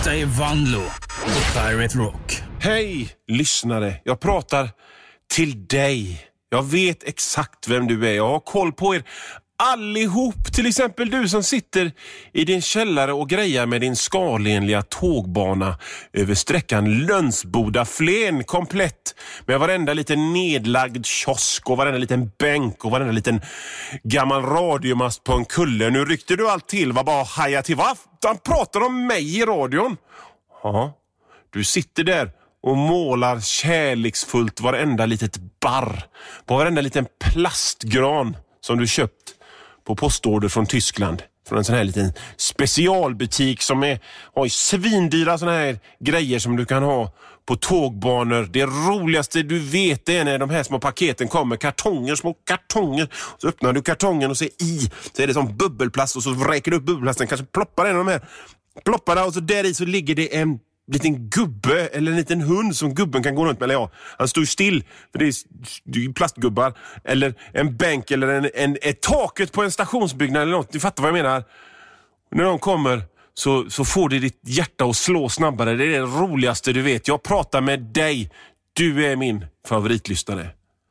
Detta är Vanlo på Pirate Rock. Hej lyssnare, jag pratar till dig. Jag vet exakt vem du är. Jag har koll på er allihop. Till exempel du som sitter i din källare och grejar med din skalenliga tågbana över sträckan Lönsboda-Flen komplett. Med varenda liten nedlagd kiosk och varenda liten bänk och varenda liten gammal radiomast på en kulle. Nu ryckte du allt till, var bara haja till. Vad? Han pratar om mig i radion. Ja, du sitter där och målar kärleksfullt varenda litet barr på varenda liten plastgran som du köpt på postorder från Tyskland. Från en sån här liten specialbutik som har svindyra såna här grejer som du kan ha på tågbanor. Det roligaste du vet är när de här små paketen kommer. Små kartonger. Så öppnar du kartongen och ser i. Så är det som bubbelplast och så räcker du upp bubbelplasten. Kanske ploppar en av de här plopparna och så där i så ligger det en liten gubbe eller en liten hund som gubben kan gå runt med. Eller ja, han står ju still för det är plastgubbar. Eller en bänk eller ett taket på en stationsbyggnad eller något. Du fattar vad jag menar. När de kommer så får det ditt hjärta att slå snabbare. Det är det roligaste du vet. Jag pratar med dig. Du är min favoritlyssnare.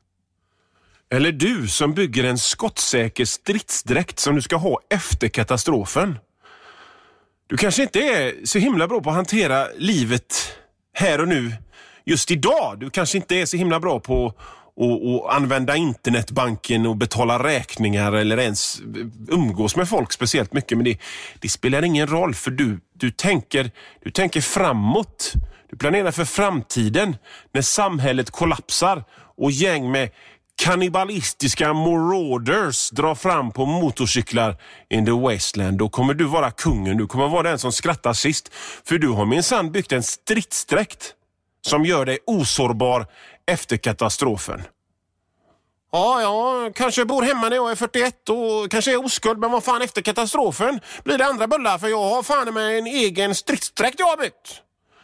Eller du som bygger en skottsäker stridsdräkt som du ska ha efter katastrofen. Du kanske inte är så himla bra på att hantera livet här och nu just idag. Du kanske inte är så himla bra på att använda internetbanken och betala räkningar eller ens umgås med folk speciellt mycket. Men det spelar ingen roll för du tänker framåt. Du planerar för framtiden när samhället kollapsar och gäng med kannibalistiska marauders drar fram på motorcyklar in the wasteland. Då kommer du vara kungen. Du kommer vara den som skrattar sist. För du har minsann byggt en stridsdräkt som gör dig osårbar efter katastrofen. Ja, jag kanske bor hemma när jag är 41 och kanske är oskuld. Men vad fan, efter katastrofen blir det andra bullar. För jag har fan med en egen stridsdräkt jag har byggt.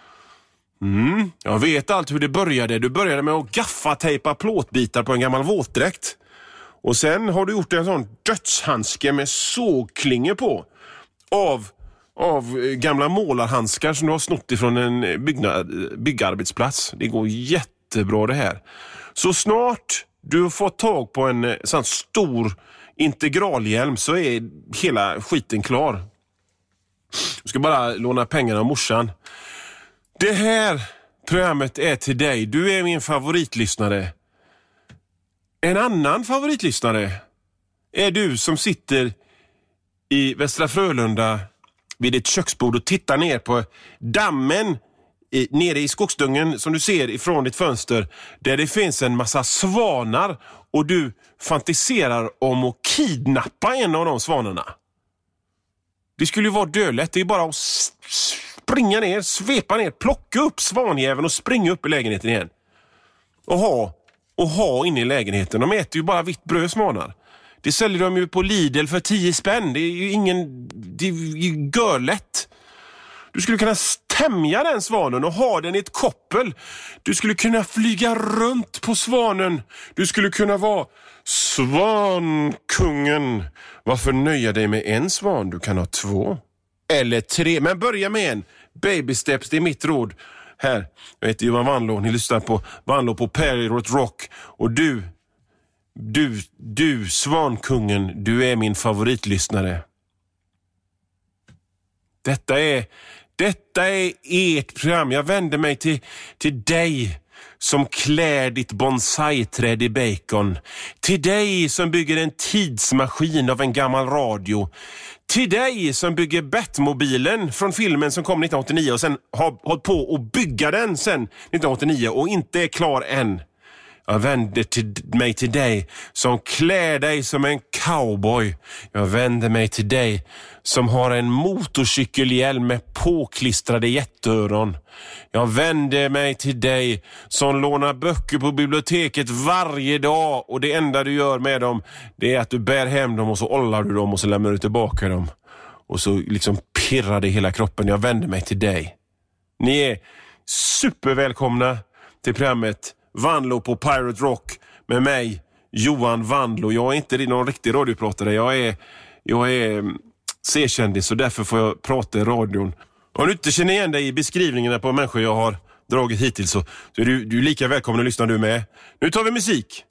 Jag vet allt hur det började. Du började med att gaffatejpa plåtbitar på en gammal våtdräkt. Och sen har du gjort en sån dödshandske med sågklingor på. Av gamla målarhandskar som du har snott ifrån en byggarbetsplats. Det går jättebra det här. Så snart du har fått tag på en sån stor integralhjälm så är hela skiten klar. Du ska bara låna pengarna av morsan. Det här programmet är till dig. Du är min favoritlyssnare. En annan favoritlyssnare är du som sitter i Västra Frölunda vid ett köksbord och tittar ner på dammen nere i skogsdungen som du ser ifrån ditt fönster, där det finns en massa svanar och du fantiserar om att kidnappa en av de svanarna. Det skulle ju vara dödlätt. Det är bara att springa ner, svepa ner, plocka upp svanjäveln och springa upp i lägenheten igen. Och ha inne i lägenheten. De äter ju bara vitt bröd, svanar. Det säljer de ju på Lidl för 10 spänn. Det är ju görlätt. Du skulle kunna stämja den svanen och ha den i ett koppel. Du skulle kunna flyga runt på svanen. Du skulle kunna vara svankungen. Varför nöja dig med en svan? Du kan ha 2 eller 3. Men börja med en. Baby steps, det är mitt råd. Här, jag heter Johan Vanlo. Ni lyssnar på Vanlo på Pirate Rock. Och du svankungen, du är min favoritlyssnare. Detta är ert program. Jag vänder mig till dig som klär ditt bonsai-träd i bacon. Till dig som bygger en tidsmaskin av en gammal radio. Till dig som bygger Batmobilen från filmen som kom 1989 och sen har hållit på att bygga den sen 1989 och inte är klar än. Jag vänder mig till dig som klär dig som en cowboy. Jag vänder mig till dig som har en motorcykelhjälm med påklistrade jätteöron. Jag vänder mig till dig som lånar böcker på biblioteket varje dag och det enda du gör med dem det är att du bär hem dem och så ollar du dem och så lämnar du tillbaka dem. Och så liksom pirrar det i hela kroppen. Jag vänder mig till dig. Ni är supervälkomna till programmet Vanlo på Pirate Rock med mig, Johan Vanlo. Jag är inte någon riktig radiopratare. Jag är C-kändis och därför får jag prata i radion. Om du inte känner igen dig i beskrivningarna på människor jag har dragit hittills så är du lika välkommen att lyssna du med. Nu tar vi musik.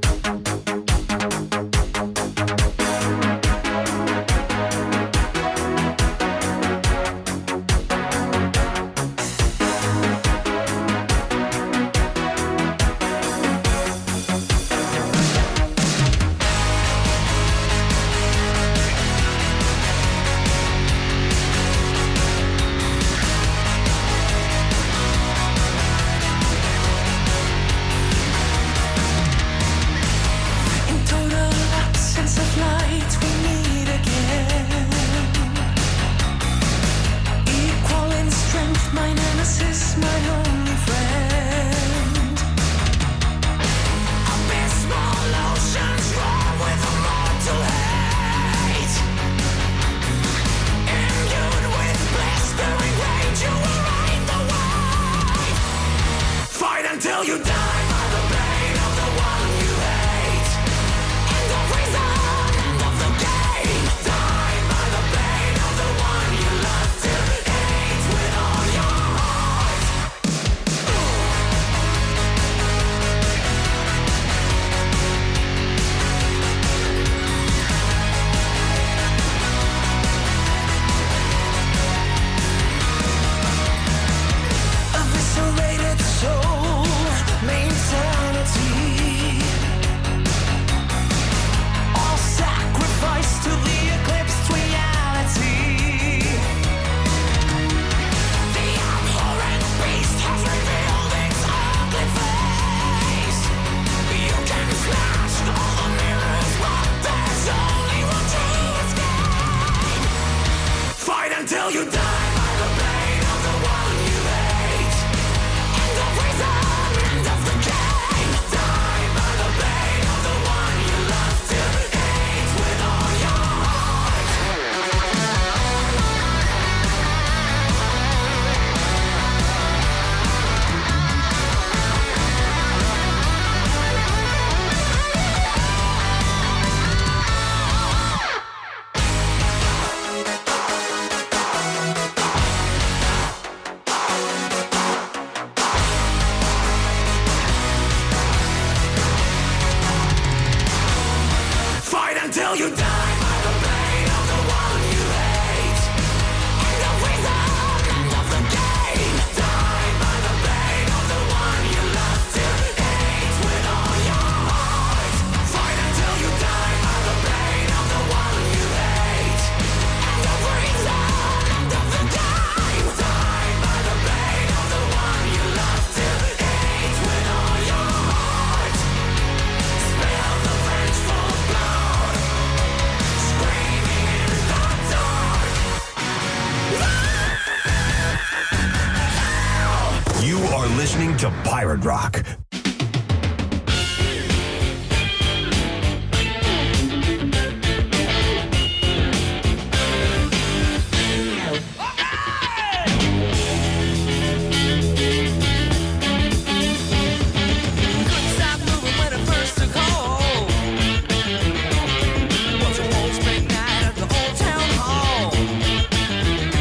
Listening to Pirate Rock.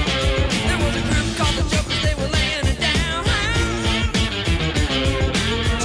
There was a group called the Jokers, they were laying it down.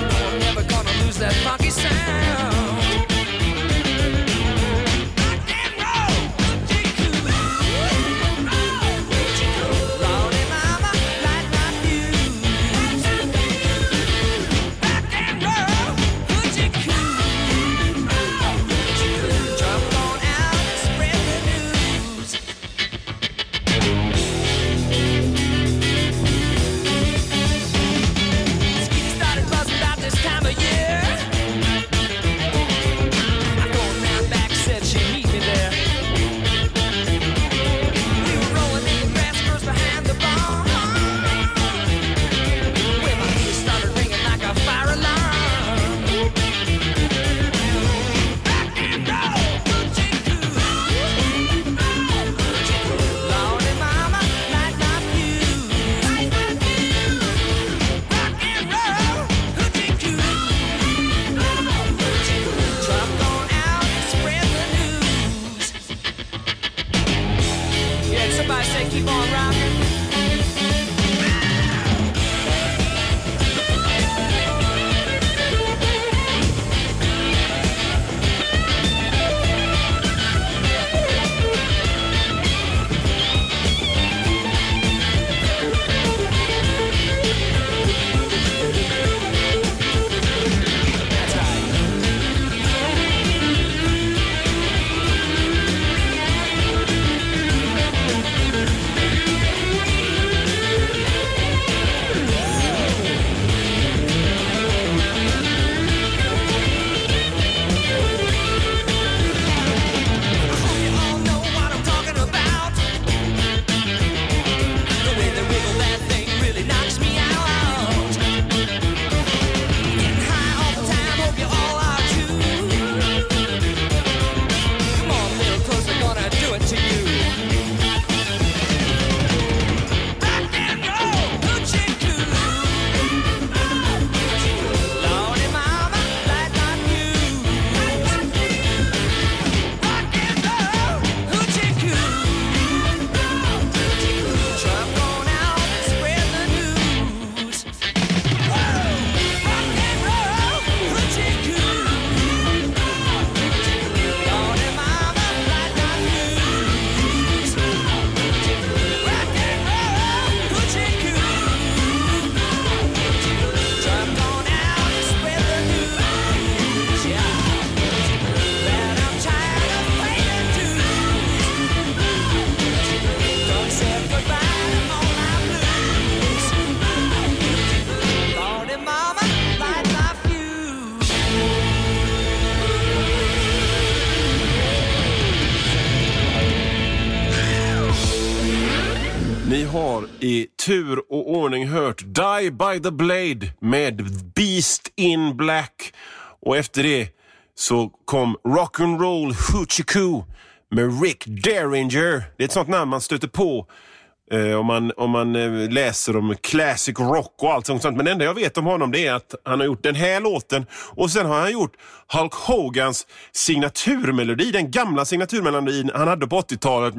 har i tur och ordning hört Die by the Blade med Beast in Black. Och efter det så kom Rock'n'Roll Hoochie Coo med Rick Derringer. Det är ett sånt namn man stöter på om man läser om classic rock och allt sånt. Men det enda jag vet om honom det är att han har gjort den här låten. Och sen har han gjort Hulk Hogans signaturmelodi, den gamla signaturmelodin han hade på 80-talet.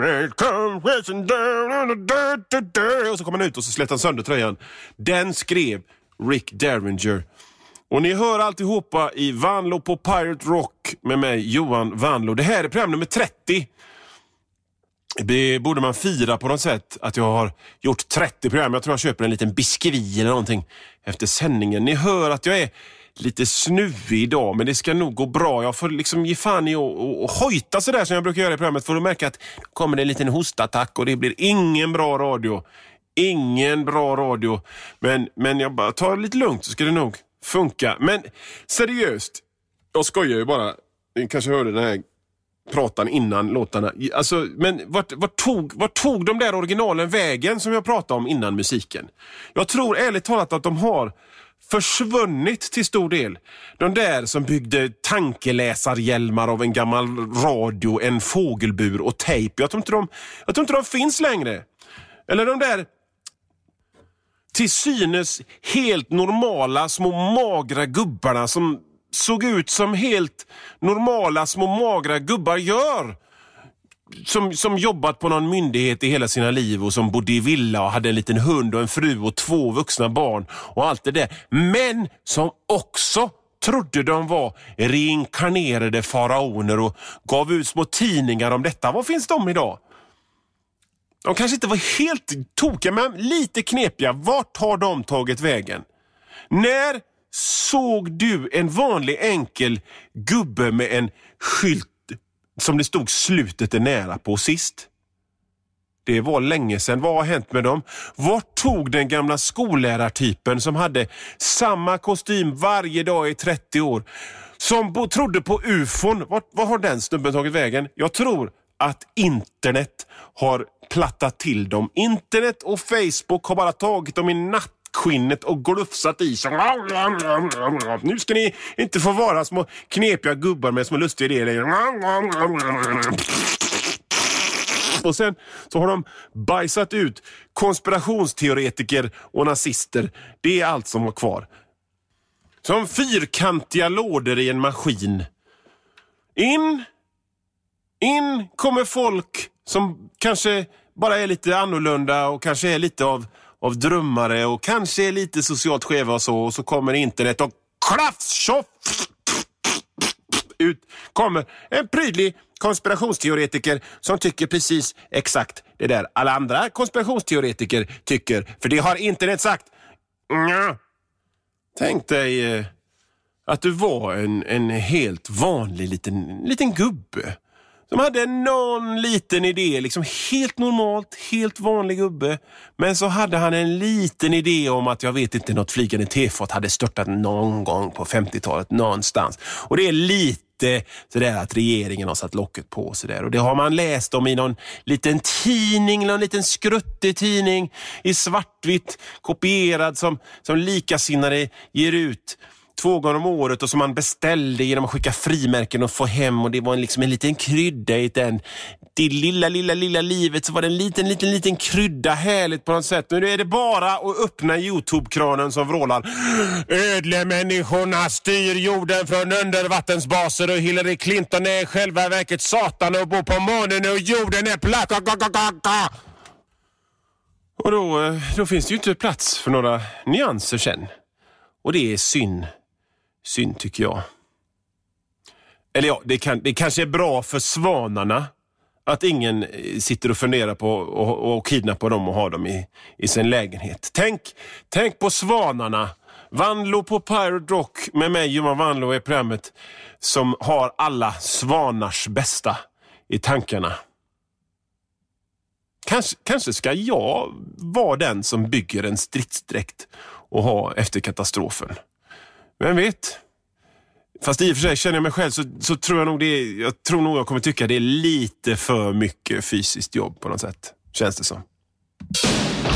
Och så kom han ut och så slet han sönder tröjan. Den skrev Rick Derringer. Och ni hör alltihopa i Vanlo på Pirate Rock med mig, Johan Vanlo. Det här är program nummer 30. Det borde man fira på något sätt att jag har gjort 30 program. Jag tror jag köper en liten biskvi eller någonting efter sändningen. Ni hör att jag är lite snuvig idag, men det ska nog gå bra. Jag får liksom ge fan i och hojta sådär som jag brukar göra i programmet för att märka att kommer det en liten hostattack och det blir ingen bra radio. Ingen bra radio. Men jag bara tar det lite lugnt så ska det nog funka. Men seriöst, jag skojar ju bara. Ni kanske hörde den här pratan innan låtarna. Alltså, men vart tog de där originalen vägen som jag pratade om innan musiken? Jag tror ärligt talat att de har försvunnit till stor del. De där som byggde tankeläsarhjälmar av en gammal radio, en fågelbur och tejp. Jag tror inte de finns längre. Eller de där till synes helt normala små magra gubbarna som såg ut som helt normala små magra gubbar gör. Som jobbat på någon myndighet i hela sina liv och som bodde i villa och hade en liten hund och en fru och 2 vuxna barn och allt det där. Men som också trodde de var reinkarnerade faraoner och gav ut små tidningar om detta. Vad finns de idag? De kanske inte var helt tokiga men lite knepiga. Vart har de tagit vägen? När såg du en vanlig enkel gubbe med en skylt som det stod slutet är nära på sist? Det var länge sedan. Vad har hänt med dem? Vart tog den gamla skollärartypen som hade samma kostym varje dag i 30 år? Som trodde på UFOn. Vad har den snubben tagit vägen? Jag tror att internet har plattat till dem. Internet och Facebook har bara tagit dem i nattskinnet och glufsat i sig. Nu ska ni inte få vara små knepiga gubbar med små lustiga idéer. Och sen så har de bajsat ut konspirationsteoretiker och nazister. Det är allt som var kvar. Som fyrkantiga lådor i en maskin. In kommer folk som kanske bara är lite annorlunda och kanske är lite av drömmare och kanske är lite socialt skeva och så kommer internet och klaffs ut kommer en prydlig konspirationsteoretiker som tycker precis exakt det där alla andra konspirationsteoretiker tycker, för det har internet sagt. Tänk dig att du var en helt vanlig liten gubbe som hade någon liten idé, liksom helt normalt, helt vanlig gubbe. Men så hade han en liten idé om att jag vet inte, något flygande tefat hade störtat någon gång på 50-talet någonstans. Och det är lite sådär att regeringen har satt locket på sådär. Och det har man läst om i någon liten tidning, någon liten skruttig tidning i svartvitt kopierad som likasinnade ger ut 2 gånger om året och som man beställde genom att skicka frimärken och få hem, och det var liksom en liten krydda i den. Det lilla livet så var det en liten krydda, härligt på något sätt. Nu är det bara att öppna YouTube-kranen som vrålar: ödlemänniskorna styr jorden från undervattensbaser och Hillary Clinton är själva verket satan och bor på månen och jorden är platt. Och då finns det ju inte plats för några nyanser sen. Och det är synd tycker jag. Eller ja, det kanske är bra för svanarna att ingen sitter och funderar på och kidnappar dem och har dem i sin lägenhet. Tänk på svanarna. Vanlo på Pirate Rock med mig, Johan Vanlo, är programmet som har alla svanars bästa i tankarna. Kanske ska jag vara den som bygger en stridsdräkt och ha efter katastrofen. Vem vet? Fast i och för sig känner jag mig själv så tror jag nog jag kommer tycka det är lite för mycket fysiskt jobb på något sätt. Känns det som.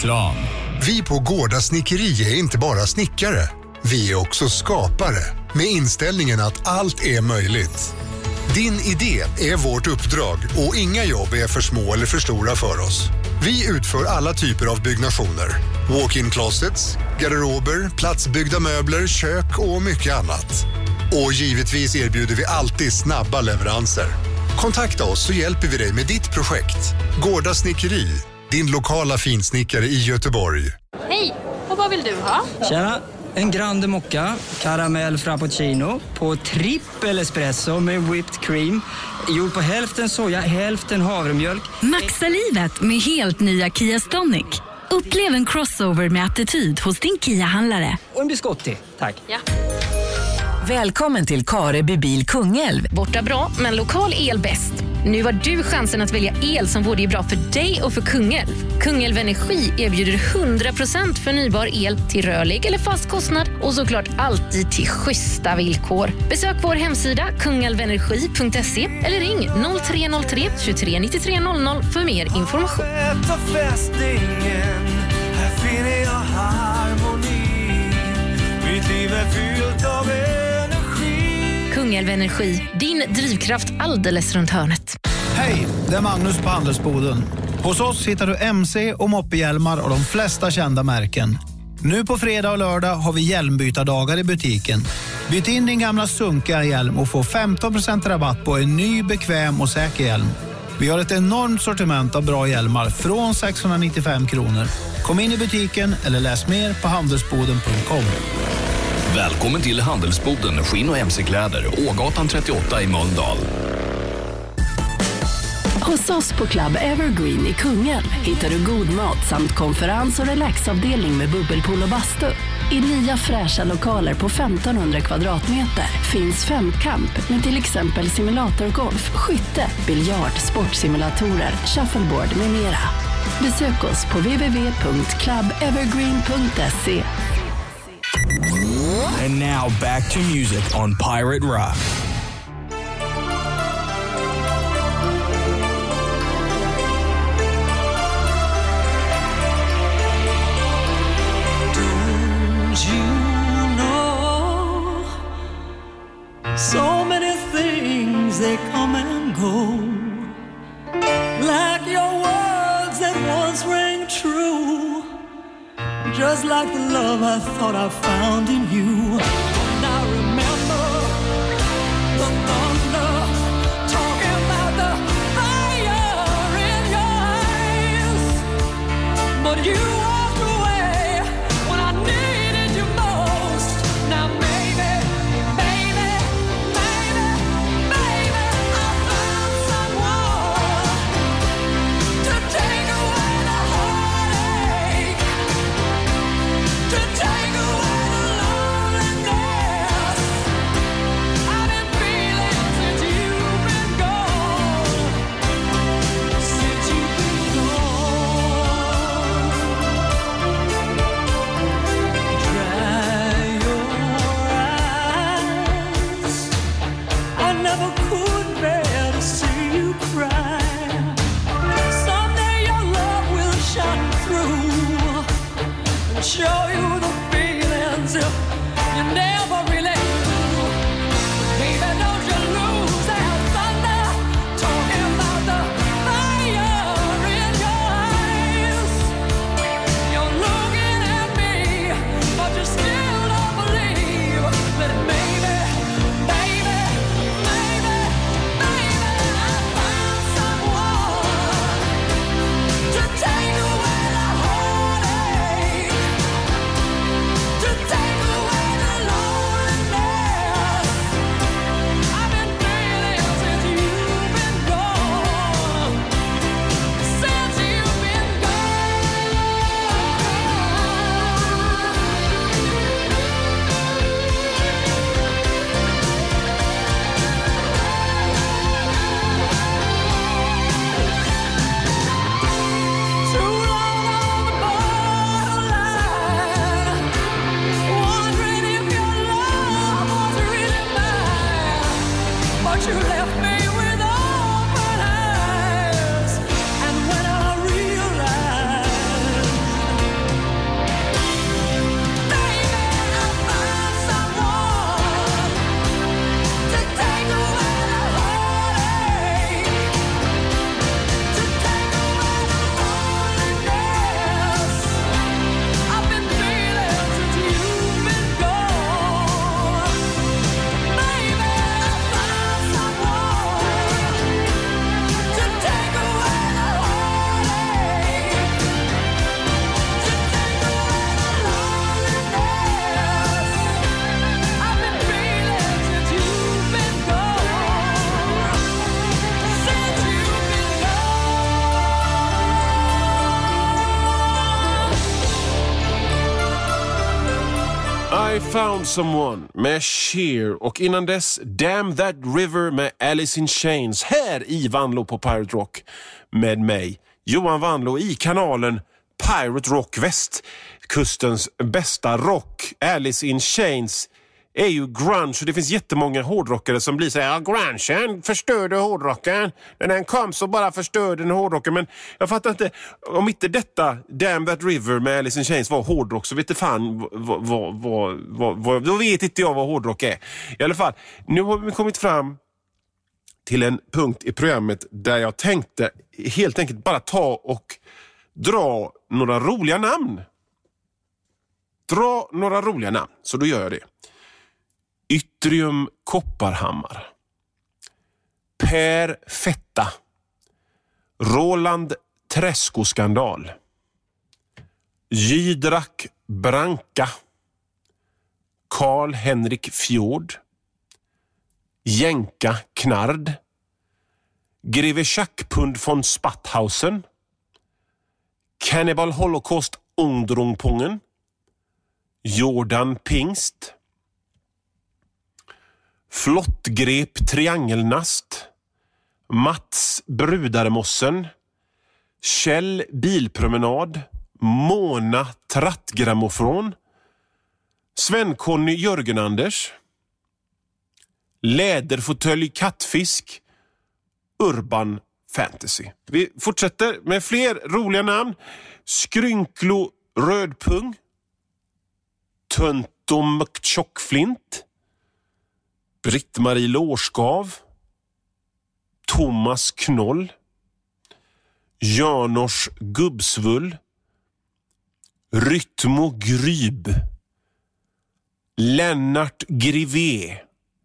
Reklam. Vi på Gårda Snickeri är inte bara snickare. Vi är också skapare. Med inställningen att allt är möjligt. Din idé är vårt uppdrag och inga jobb är för små eller för stora för oss. Vi utför alla typer av byggnationer. Walk-in closets, garderober, platsbyggda möbler, kök och mycket annat. Och givetvis erbjuder vi alltid snabba leveranser. Kontakta oss så hjälper vi dig med ditt projekt. Gårda Snickeri, din lokala finsnickare i Göteborg. Hej, och vad vill du ha? Tjena, en Grande Mocca, caramel frappuccino på trippel espresso med whipped cream. Gjord på hälften soja, hälften havremjölk. Maxa livet med helt nya Kia Stonic. Upplev en crossover med attityd hos din Kia-handlare. Och en biscotti, tack. Ja. Välkommen till Kareby Bil Kungälv. Borta bra, men lokal el bäst. Nu har du chansen att välja el som både är bra för dig och för Kungälv. Kungälv Energi erbjuder 100% förnybar el till rörlig eller fast kostnad och såklart alltid till schyssta villkor. Besök vår hemsida kungälvenergi.se eller ring 0303 23 93 00 för mer information. Här finner jag harmoni. Mitt liv är fyllt av energi. Kungälv Energi, din drivkraft alldeles runt hörnet. Hej, det är Magnus på Handelsboden. Hos oss hittar du MC och moppehjälmar och de flesta kända märken. Nu på fredag och lördag har vi hjälmbytardagar i butiken. Byt in din gamla sunkiga hjälm och få 15% rabatt på en ny, bekväm och säker hjälm. Vi har ett enormt sortiment av bra hjälmar från 695 kronor. Kom in i butiken eller läs mer på handelsboden.com. Välkommen till Handelsboden, skinn- och MC-kläder, Ågatan 38 i Mölndal. Hos oss på Club Evergreen i Kungälv hittar du god mat samt konferens- och relaxavdelning med bubbelpool och bastu. I nya fräscha lokaler på 1500 kvadratmeter finns femkamp med till exempel simulatorgolf, skytte, biljard, sportsimulatorer, shuffleboard med mera. Besök oss på www.clubevergreen.se. And now back to music on Pirate Rock. So many things, they come and go, like your words that once rang true, just like the love I thought I found in you. And I remember the thunder, talking about the fire in your eyes, but you walked away when I needed you most. Now maybe, baby, baby, baby, I found someone to take away the heartache, to take away the loneliness. I found someone med Cher och innan dess Damn That River med Alice in Chains här i Vanlo på Pirate Rock med mig, Johan Vanlo, i kanalen Pirate Rock Västkustens bästa rock. Alice in Chains är ju grunge och det finns jättemånga hårdrockare som blir så här: grungen förstörde hårdrocken. Den kom så bara förstörde den hårdrocken. Men jag fattar inte, om inte detta Damn That River med Alice in Chains var hårdrock, så vet det fan då vet inte jag vad hårdrock är. I alla fall, nu har vi kommit fram till en punkt i programmet där jag tänkte helt enkelt bara ta och dra några roliga namn. Så då gör jag det. Yttrium Kopparhammar, Per Fetta, Roland Träskoskandal, Jydrak Branka, Karl Henrik Fjord, Jänka Knard, Greve Schackpund von Spatthausen, Cannibal Holocaust Undrungpungen, Jordan Pingst, Flottgrep Triangelnast, Mats Brudarmossen, Kjell Bilpromenad, Mona Trattgrammofon, Sven-Conny Jörgen Anders, Läderfåtölj Kattfisk, Urban Fantasy. Vi fortsätter med fler roliga namn. Skrynklo Rödpung, Töntom Tjockflint, Britt-Marie Lårskav, Thomas Knoll, Janors Gubbsvull, Rytmo Gryb, Lennart Grivé,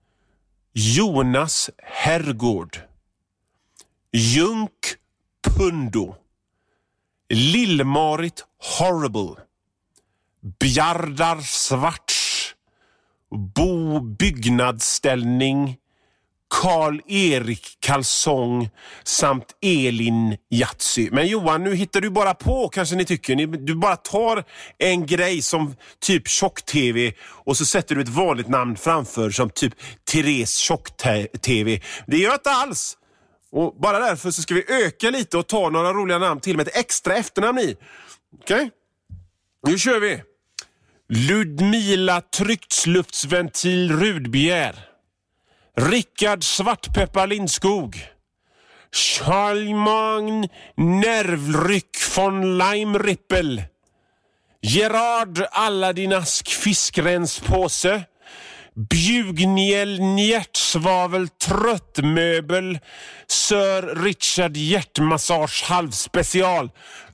Jonas Herrgård, Junk Pundo, Lill-Marit Horrible, Bjardar Svarts, Bo Byggnadsställning, Karl-Erik Kalsong samt Elin Jatsy. Men Johan, nu hittar du bara på, kanske ni tycker. Du bara tar en grej som typ Tjock-TV och så sätter du ett vanligt namn framför som typ Therese Tjock-TV. Det gör inte alls. Och bara därför så ska vi öka lite och ta några roliga namn till med ett extra efternamn i. Okej? Nu kör vi. Ludmila Trycksluftsventil Rudbjer, Rickard Svartpeppar Lindskog, Charlemagne Nervryck von Leimrippel, Gerard Alladinask Fiskrenspåse, Bjugniel Njärtsvavel Tröttmöbel, Sir Richard Hjärtmassage halvspecial.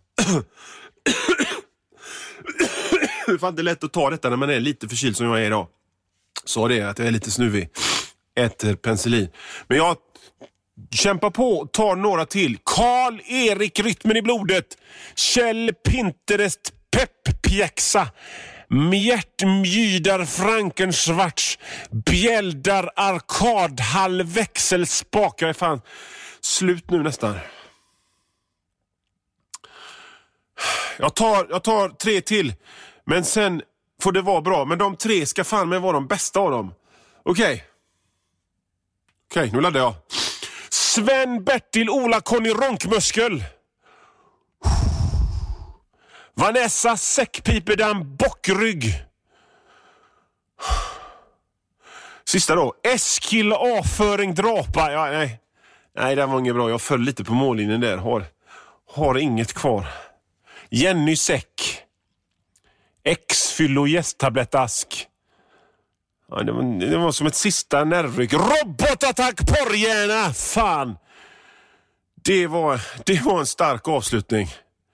Det är fan inte lätt att ta detta när man är lite förkyld som jag är idag. Så det är att jag är lite snuvig. Äter penicillin. Men jag kämpar på och tar några till. Karl-Erik Rytmen i blodet. Kjell Pinterest Pepppjäxa. Mjärtmjydar Frankensvarts. Bjäldar Arkadhall Växelspak. Jag är fan slut nu nästan. Jag tar 3 till. Men sen får det vara bra. Men de 3 ska fan med vara de bästa av dem. Okej, nu laddar jag. Sven Bertil Ola Conny Ronkmuskel. Vanessa Säckpipedam Bockrygg. Sista då. Eskil Aföring Drapa. Ja, nej, det var inget bra. Jag föll lite på mållinjen där. Har inget kvar. Jenny Säck. X-fyllo gästtablettask. Ja, det var som ett sista nervryck. Robotattack porrhjärna. Fan. Det var en stark avslutning.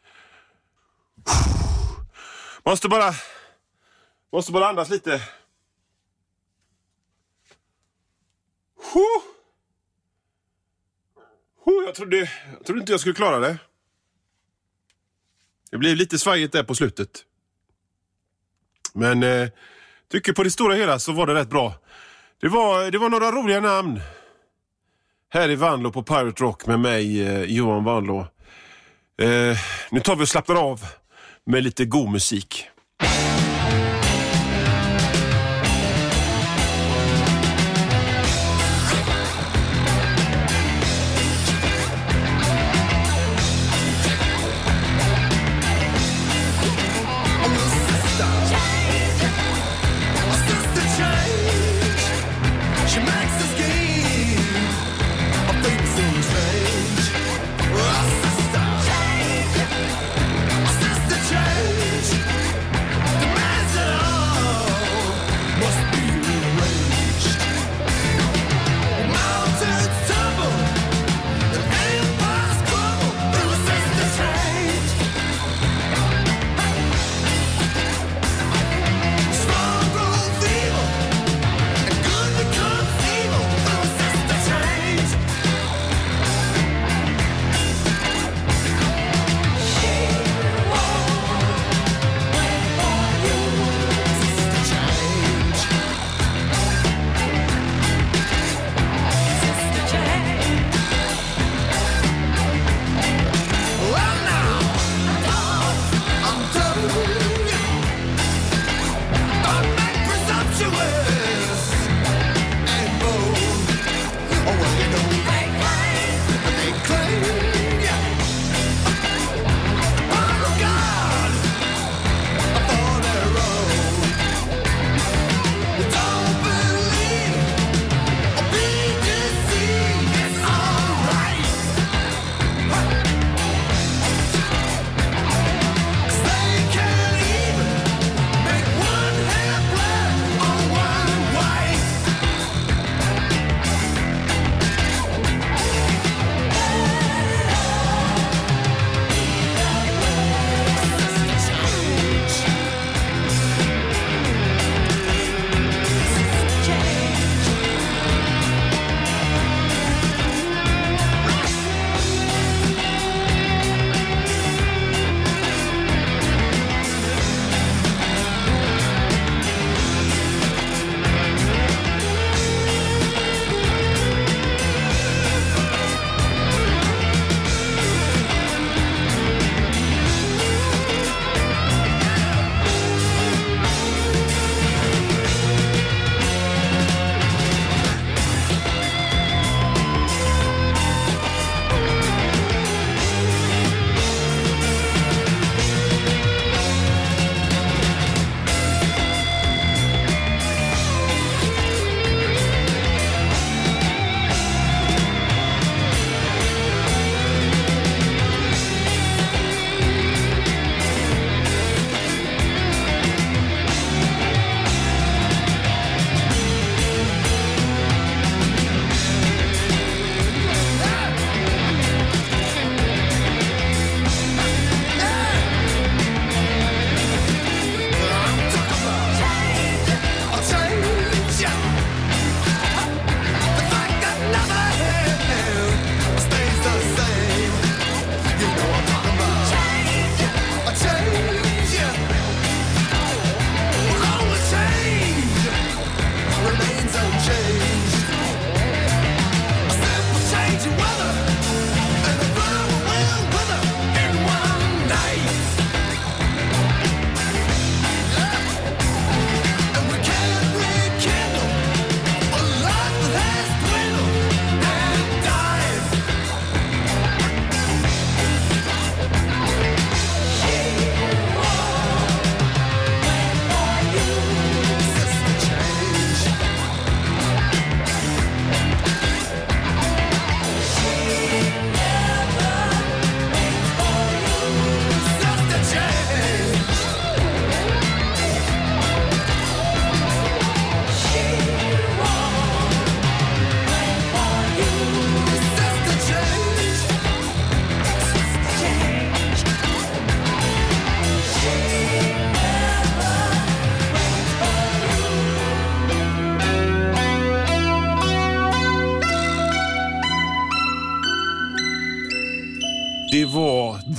Måste bara andas lite. Jag trodde inte jag skulle klara det. Det blev lite svajigt där på slutet. Men tycker på det stora hela så var det rätt bra. Det var några roliga namn. Här i Vanlo på Pirate Rock med mig, Johan Vanlo. Nu tar vi och slappnar av med lite god musik.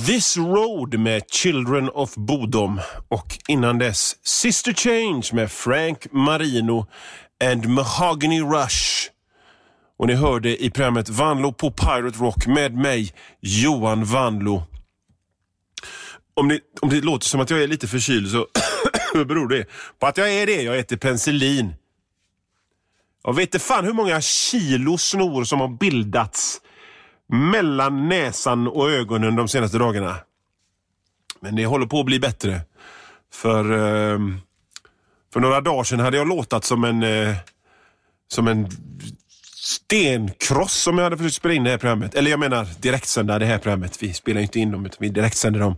This Road med Children of Bodom och innan dess Sister Change med Frank Marino and Mahogany Rush. Och ni hörde i programmet Vanlo på Pirate Rock med mig, Johan Vanlo. Om det låter som att jag är lite förkyld så beror det på att jag är det. Jag äter penicillin. Jag vet inte fan hur många kilo snor som har bildats mellan näsan och ögonen de senaste dagarna. Men det håller på att bli bättre. För några dagar sedan hade jag låtat som en stenkross som jag hade försökt spela in det här programmet. Eller jag menar direktsända det här programmet. Vi spelar inte in dem utan vi direktsänder dem.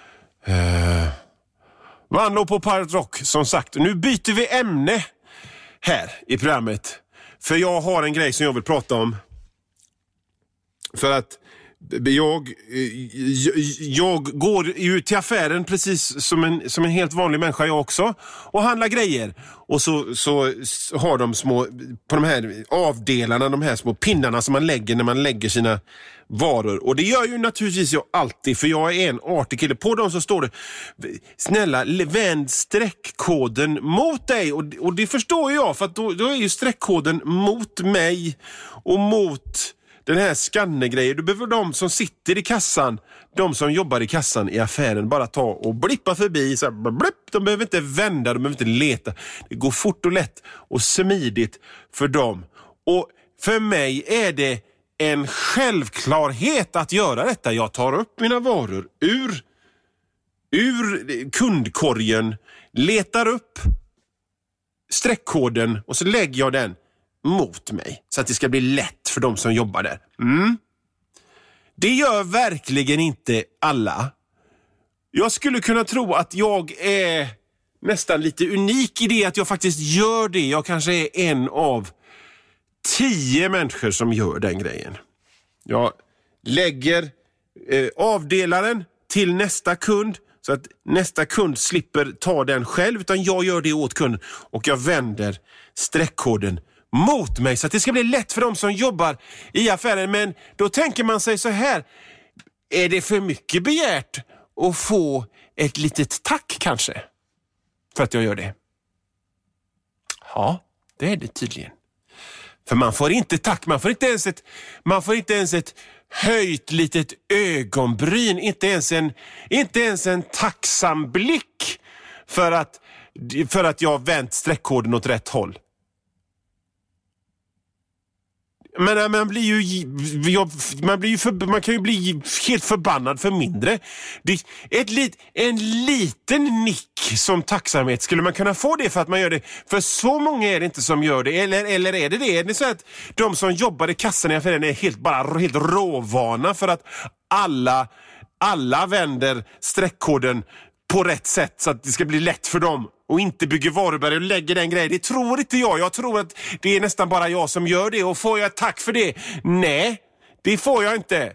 Vanlo på Pirate Rock, som sagt. Nu byter vi ämne här i programmet. För jag har en grej som jag vill prata om. För att jag går ut till affären precis som en helt vanlig människa jag också och handlar grejer. Och så har de små, på de här avdelarna, de här små pinnarna som man lägger när man lägger sina varor. Och det gör ju naturligtvis jag alltid, för jag är en artig kille. På dem så står det, snälla, vänd streckkoden mot dig. Och det förstår jag, för att då är ju streckkoden mot mig och mot den här skannergrejen. Du behöver de som sitter i kassan, de som jobbar i kassan i affären, bara ta och blippa förbi. Så här, blipp. De behöver inte vända, de behöver inte leta. Det går fort och lätt och smidigt för dem. Och för mig är det en självklarhet att göra detta. Jag tar upp mina varor ur kundkorgen, letar upp streckkoden och så lägger jag den mot mig så att det ska bli lätt för de som jobbar där. Det gör verkligen inte alla. Jag skulle kunna tro att jag är nästan lite unik i det att jag faktiskt gör det. Jag kanske är en av 10 människor som gör den grejen. Jag lägger avdelaren till nästa kund så att nästa kund slipper ta den själv, utan jag gör det åt kunden och jag vänder streckkoden mot mig så att det ska bli lätt för de som jobbar i affären. Men då tänker man sig så här: är det för mycket begärt att få ett litet tack kanske för att jag gör det? Ja, det är det tydligen. För man får inte tack, man får inte ens ett höjt litet ögonbryn, inte ens en tacksam blick för att jag har vänt streckkoden åt rätt håll. Men man kan ju bli helt förbannad för mindre. En liten nick som tacksamhet, skulle man kunna få det för att man gör det? För så många är det inte som gör det. Eller är det det? Är det så att de som jobbar i kassan i affären är helt råvana för att alla vänder streckkoden på rätt sätt så att det ska bli lätt för dem och inte bygger varuberg och lägger den grejen? Det tror inte jag. Jag tror att det är nästan bara jag som gör det. Och får jag ett tack för det? Nej, det får jag inte.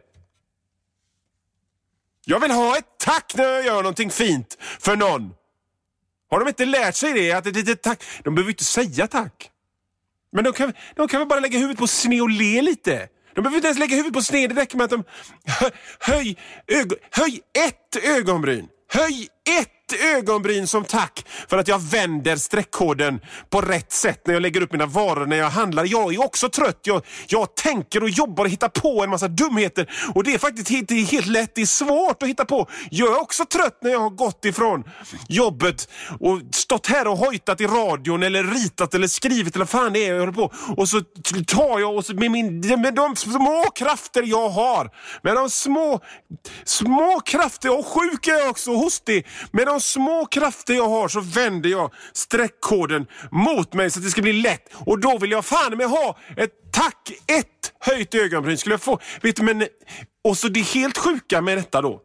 Jag vill ha ett tack när jag gör någonting fint för någon. Har de inte lärt sig det? Att ett litet tack, de behöver inte säga tack. Men de kan väl bara lägga huvudet på sned och le lite. De behöver inte ens lägga huvudet på sned. Det räcker med att de höj ett ögonbryn. Höj ett ögonbryn som tack för att jag vänder streckkoden på rätt sätt när jag lägger upp mina varor, när jag handlar. Jag är också trött. Jag tänker och jobbar och hittar på en massa dumheter. Och det är faktiskt helt lätt. Det är svårt att hitta på. Jag är också trött när jag har gått ifrån jobbet och stått här och hojtat i radion eller ritat eller skrivit eller fan det är jag håller på. Och så tar jag och så med de små krafter jag har. Med de små krafter, och sjuk är jag också, hostig. Med de små krafter jag har så vänder jag streckkoden mot mig så att det ska bli lätt. Och då vill jag fan med ha ett tack, ett höjt ögonbryn skulle jag få. Vet du, men och så det är helt sjuka med detta då.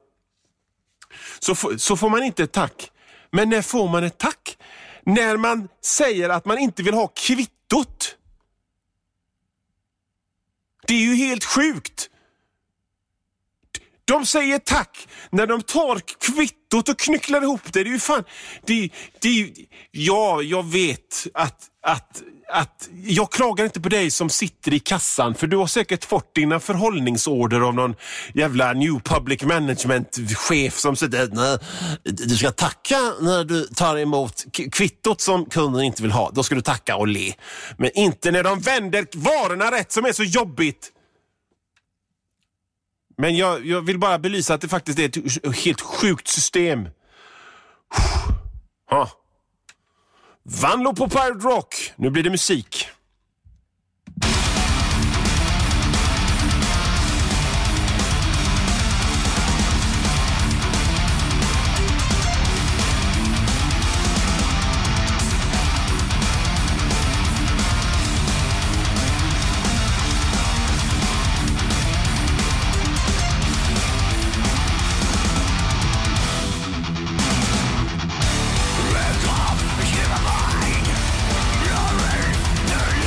Så får man inte ett tack. Men när får man ett tack? När man säger att man inte vill ha kvittot. Det är ju helt sjukt. De säger tack när de tar kvittot och knycklar ihop det. Det är ju fan... Ja, jag vet att jag klagar inte på dig som sitter i kassan, för du har säkert fått dina förhållningsorder av någon jävla New Public Management-chef som säger nej, du ska tacka när du tar emot kvittot som kunden inte vill ha. Då ska du tacka och le. Men inte när de vänder varorna rätt, som är så jobbigt. Men jag vill bara belysa att det faktiskt är ett helt sjukt system. Vanlo på Pirate Rock. Nu blir det musik. Red off, give a mind. Glory,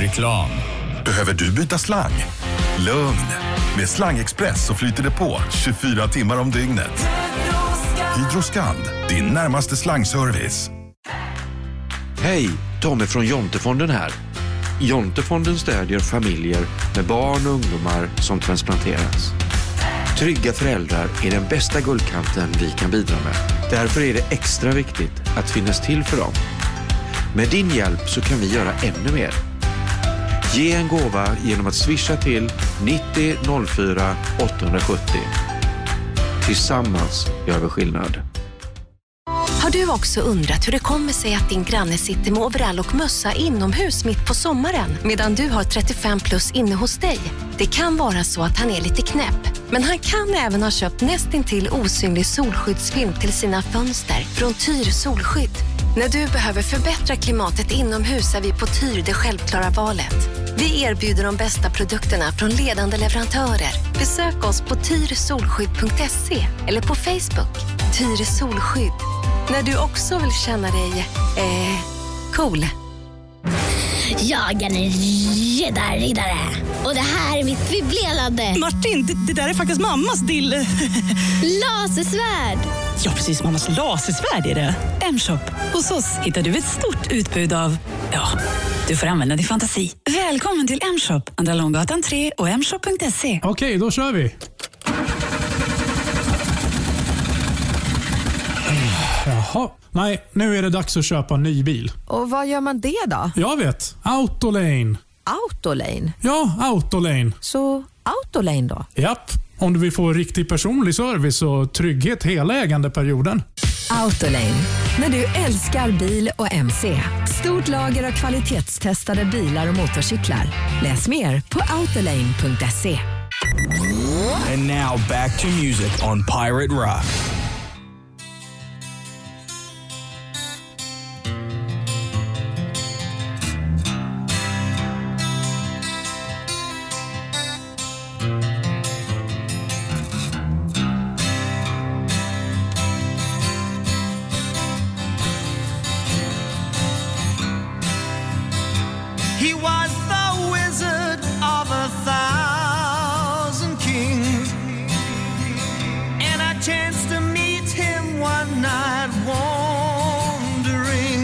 Reklam. Behöver du byta slang? Lugn. Med Slangexpress så flyter det på 24 timmar om dygnet. Hydroskand, din närmaste slangservice. Hej, Tommy från Jontefonden här. Jontefonden stödjer familjer med barn och ungdomar som transplanteras. Trygga föräldrar är den bästa guldkanten vi kan bidra med. Därför är det extra viktigt att finnas till för dem. Med din hjälp så kan vi göra ännu mer. Ge en gåva genom att swisha till 90 04 870. Tillsammans gör vi skillnad. Har du också undrat hur det kommer sig att din granne sitter med overall och mössa inomhus mitt på sommaren medan du har 35 plus inne hos dig? Det kan vara så att han är lite knäpp, men han kan även ha köpt nästintill osynlig solskyddsfilm till sina fönster från Tyr Solskydd. När du behöver förbättra klimatet inomhus är vi på Tyr det självklara valet. Vi erbjuder de bästa produkterna från ledande leverantörer. Besök oss på tyrsolskydd.se eller på Facebook. Tyr Solskydd. När du också vill känna dig cool. Jag är en ridare. Och det här är mitt vibrerande. Martin, det där är faktiskt mammas dille. Lasersvärd. Ja, precis, mammas lasersvärd är det. M-shop. Hos oss hittar du ett stort utbud av, ja, du får använda din fantasi. Välkommen till M-shop. Andra Långgatan 3 och mshop.se. Okej, då kör vi. Jaha. Nej, nu är det dags att köpa en ny bil. Och vad gör man det då? Jag vet. Autolane. Autolane? Ja, Autolane. Så Autolane då? Japp. Om du vill få riktig personlig service och trygghet hela ägandeperioden. Autolane. När du älskar bil och MC. Stort lager av kvalitetstestade bilar och motorcyklar. Läs mer på autolane.se. And now back to music on Pirate Rock. He was the wizard of 1,000 kings, and I chanced to meet him one night wandering.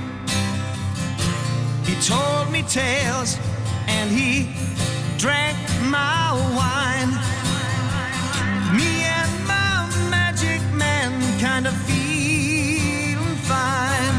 He told me tales and he drank my wine. Me and my magic man kind of feeling fine.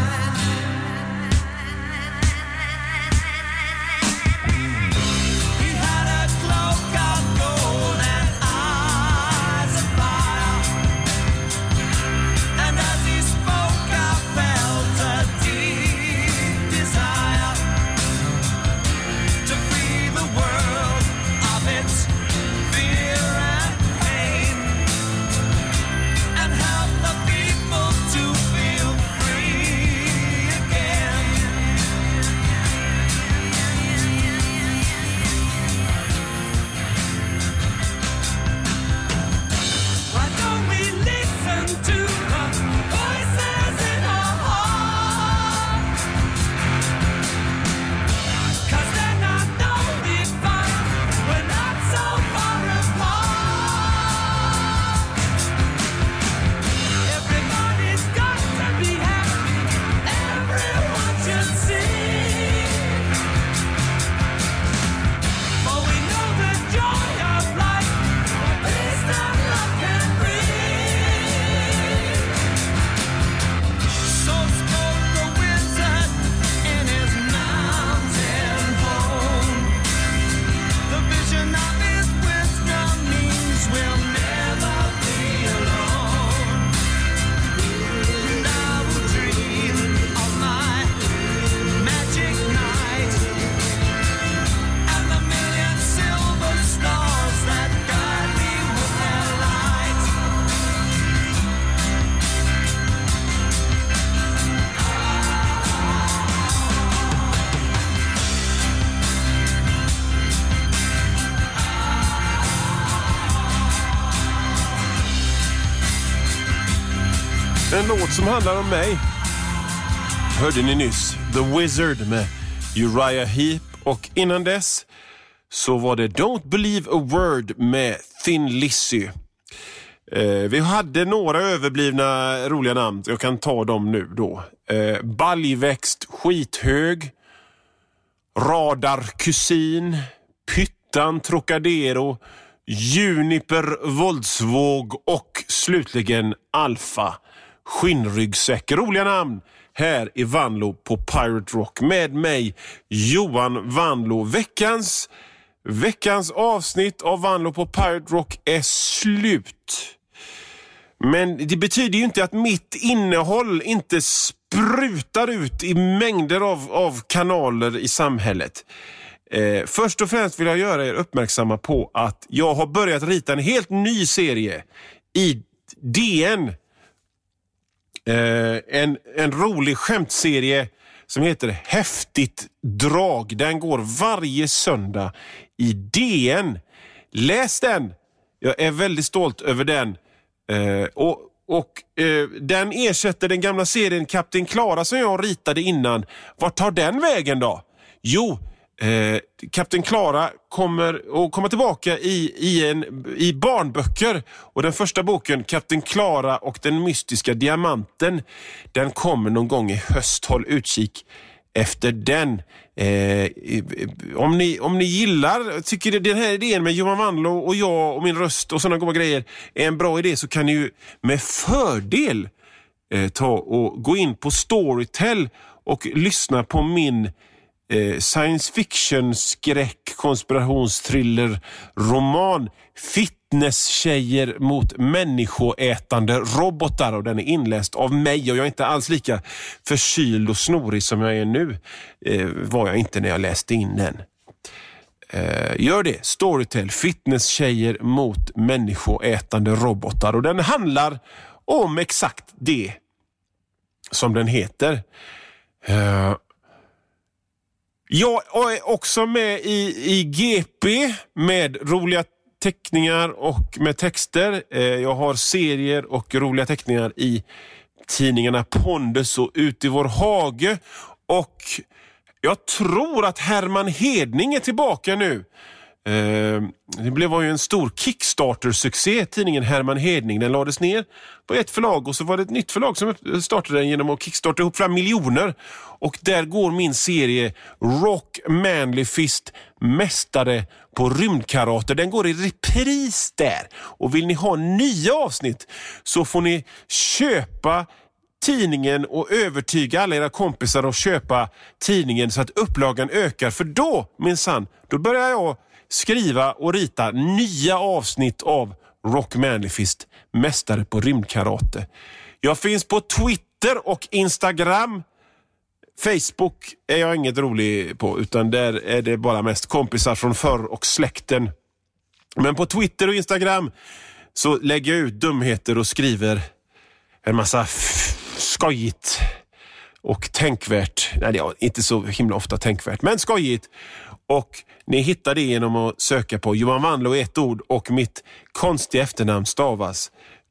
En låt som handlar om mig. Hörde ni nyss? The Wizard med Uriah Heep Och innan dess så var det Don't Believe a Word med Thin Lizzy. Vi hade några överblivna roliga namn. Jag kan ta dem nu då. Baljväxt, Skithög, Radarkusin, Pyttan, Trocadero, Juniper, Våldsvåg och slutligen Alfa, Skinnryggsäck. Roliga namn här i Vanlo på Pirate Rock med mig, Johan Vanlo. Veckans avsnitt av Vanlo på Pirate Rock är slut. Men det betyder ju inte att mitt innehåll inte sprutar ut i mängder av kanaler i samhället. Först och främst vill jag göra er uppmärksamma på att jag har börjat rita en helt ny serie i DN. En rolig skämtserie som heter Häftigt drag. Den går varje söndag i DN. Läs den. Jag är väldigt stolt över den. Den ersätter den gamla serien Kapten Klara som jag ritade innan. Vart tar den vägen då? Jo, Kapten Klara kommer tillbaka i barnböcker, och den första boken, Kapten Klara och den mystiska diamanten, den kommer någon gång i höst. Håll utkik efter den. Om ni tycker den här idén med Johan Vanlo och jag och min röst och sådana goda grejer är en bra idé, så kan ni ju med fördel ta och gå in på Storytel och lyssna på min science fiction, skräck, konspirationsthriller, roman Fitnesstjejer mot människoätande robotar, och den är inläst av mig, och jag är inte alls lika förkyld och snorig som jag är nu. Var jag inte när jag läste in den. Gör det. Storytel, Fitnesstjejer mot människoätande robotar, och den handlar om exakt det som den heter. Jag är också med i GP med roliga teckningar och med texter. Jag har serier och roliga teckningar i tidningarna Pondus och Ut i vår hage. Och jag tror att Herman Hedning är tillbaka nu. Det var ju en stor Kickstarter-succé, tidningen Herman Hedning. Den lades ner på ett förlag, och så var det ett nytt förlag som startade den genom att kickstarta ihop fram miljoner. Och där går min serie Rock Manly Fist, mästare på rymdkarate. Den går i repris där. Och vill ni ha nya avsnitt så får ni köpa tidningen och övertyga alla era kompisar att köpa tidningen så att upplagan ökar. För då, minsann, då börjar jag skriva och rita nya avsnitt av Rock Manly Fist, mästare på rymdkarate. Jag finns på Twitter och Instagram. Facebook är jag inget rolig på, utan där är det bara mest kompisar från förr och släkten. Men på Twitter och Instagram så lägger jag ut dumheter och skriver en massa skojigt och tänkvärt. Nej, det är inte så himla ofta tänkvärt, men skojigt. Och ni hittar det genom att söka på Johan Vanlo i ett ord, och mitt konstiga efternamn stavas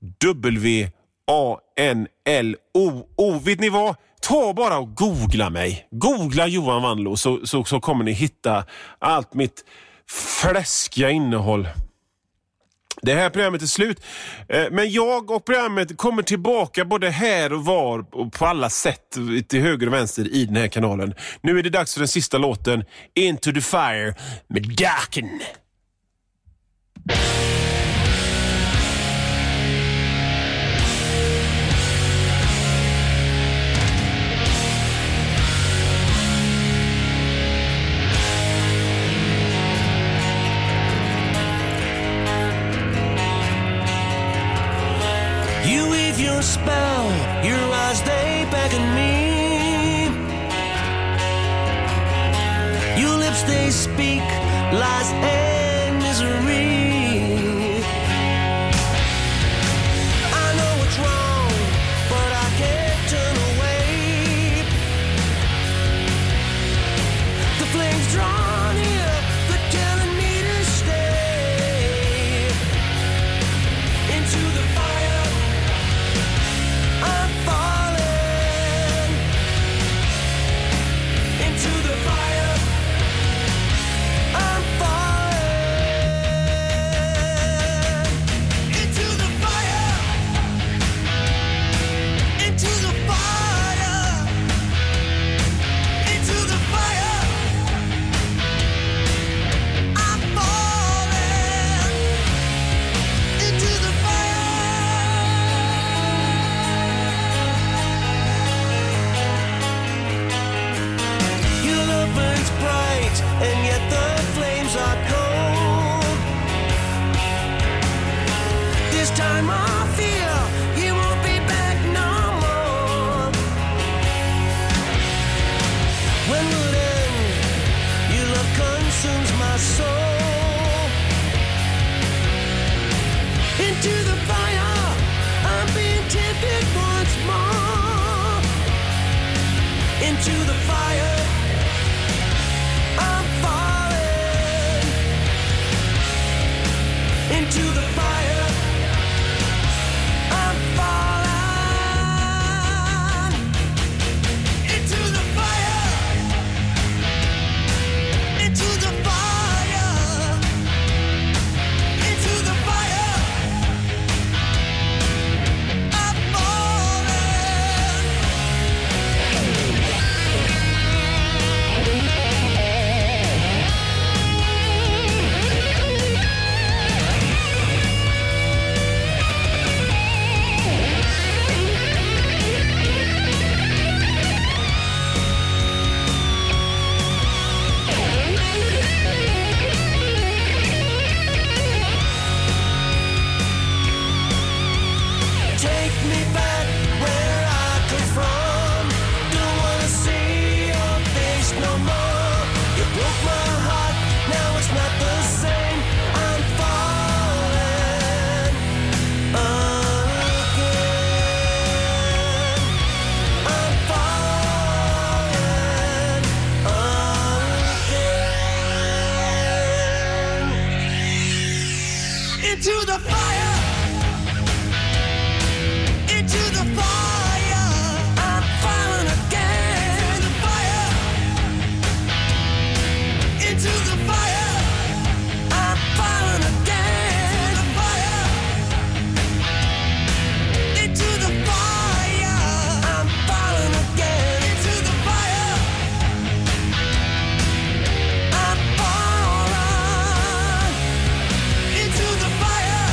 W-A-N-L-O. Vet ni vad? Ta bara och googla mig. Googla Johan Vanlo så kommer ni hitta allt mitt fläskiga innehåll. Det här programmet är slut. Men jag och programmet kommer tillbaka både här och var och på alla sätt till höger och vänster i den här kanalen. Nu är det dags för den sista låten, Into the Fire med Darken. Your spell, your eyes they beckon me. Your lips they speak lies and misery. I know it's wrong, but I can't turn away. The flames draw near, they're telling me to stay. Into the fire I'm falling, into the fire into the fire. I'm falling into the fire. I'm falling into the fire. Into the fire. Into the fire. I'm Take me back where I come from. Don't wanna see your face no more. You broke my heart, now it's not the same. I'm falling again. I'm falling again. Into the fire. Into the fire, I'm falling again. Into the fire, I'm falling again. Into the fire, I'm falling again. Into the fire, I'm falling. Into the fire.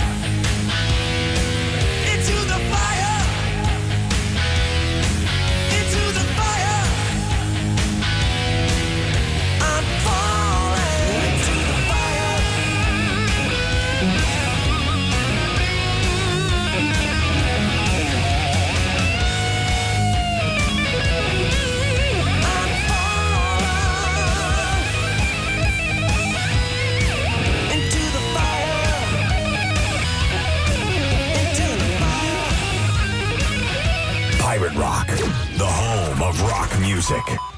Into the fire. Into the fire. I'm falling into the fire. I'm falling into the fire. Into the fire. Pirate Rock, the home of rock music.